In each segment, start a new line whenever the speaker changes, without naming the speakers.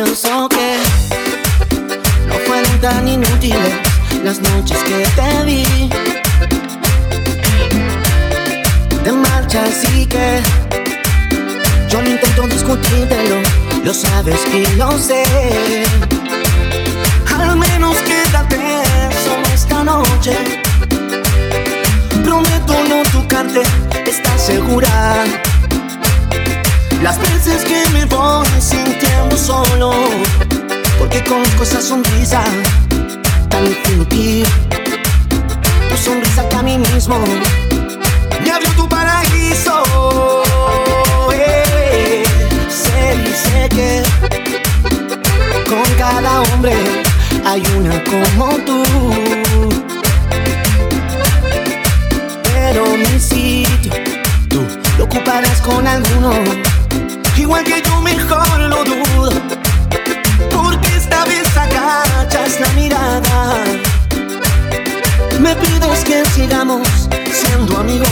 pienso que no fueron tan inútiles las noches que te vi de marcha, así que yo no intento discutírtelo, lo sabes y lo sé. Al menos quédate solo esta noche. Prometo no tocarte, ¿estás segura? Las veces que me voy sintiendo solo, porque conozco esa sonrisa tan infinita. Tu sonrisa que a mí mismo me abrió tu paraíso. Sé que con cada hombre hay una como tú, pero mi sitio tú lo ocuparás con alguno. Igual que yo mejor lo dudo, porque esta vez agachas la mirada. Me pides que sigamos siendo amigos.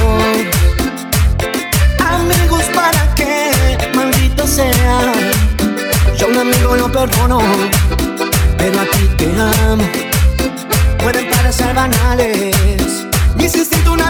Amigos para qué, maldito sea. Yo a un amigo lo perdono, pero a ti te amo. Pueden parecer banales, mi instinto